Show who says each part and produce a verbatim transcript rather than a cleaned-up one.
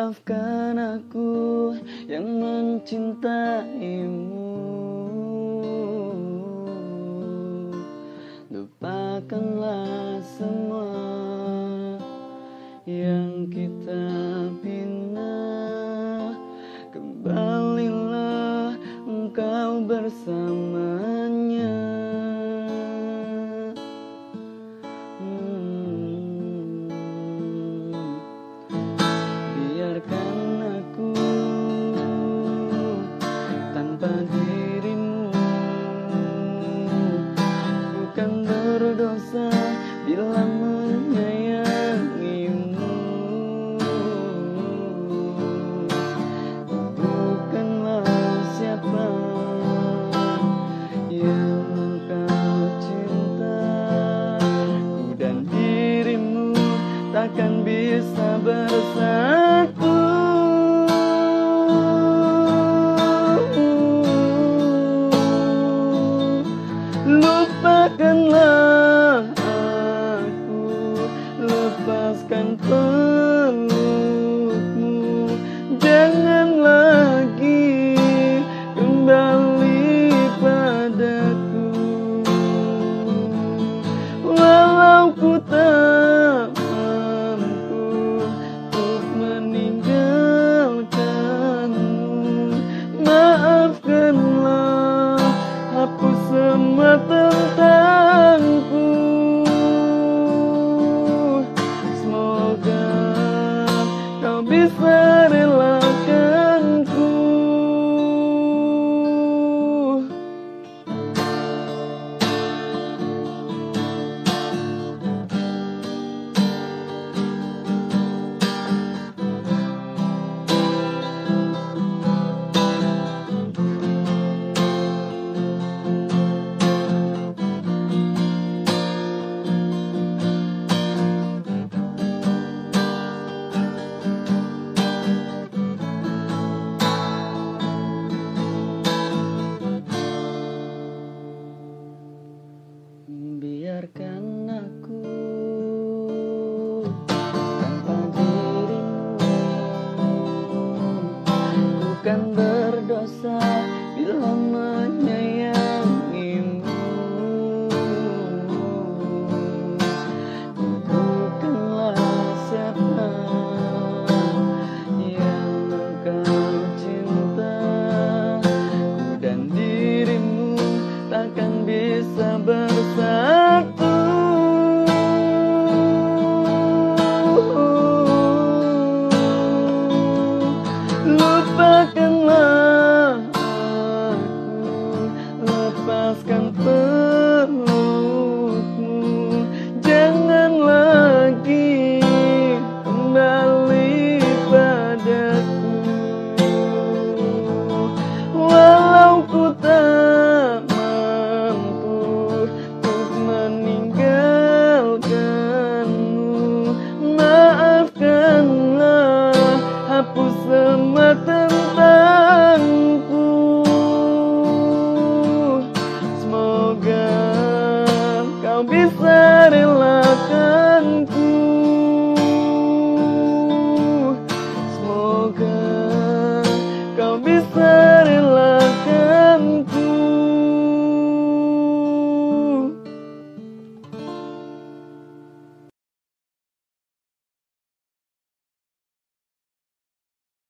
Speaker 1: Maafkan aku yang mencintaimu. Lupakanlah semua yang kita bina. Kembalilah engkau bersamanya. hmm. Biarkan aku tanpa dirimu. Bukan berdosa bila menyayangimu. Bukanlah siapa yang engkau cinta. Ku dan dirimu takkan bisa bersatu. Lupakanlah aku, lepaskan pelukmu. Jangan lagi kembali padaku. Walau ku tak mampu untuk meninggalkanmu. Maafkanlah, hapus semua tentangku. Semoga kau bisa relakanku. Biarkan aku tanpa dirimu. Bukan berdosa bila menyayangimu. Bukanlah siapa yang engkau cinta. Ku dan dirimu takkan bisa bersatu. Lupakanlah aku, lepaskan pelukmu. Jangan lagi kembali padaku. Walau ku tak mampu untuk meninggalkanmu. Maafkanlah, hapus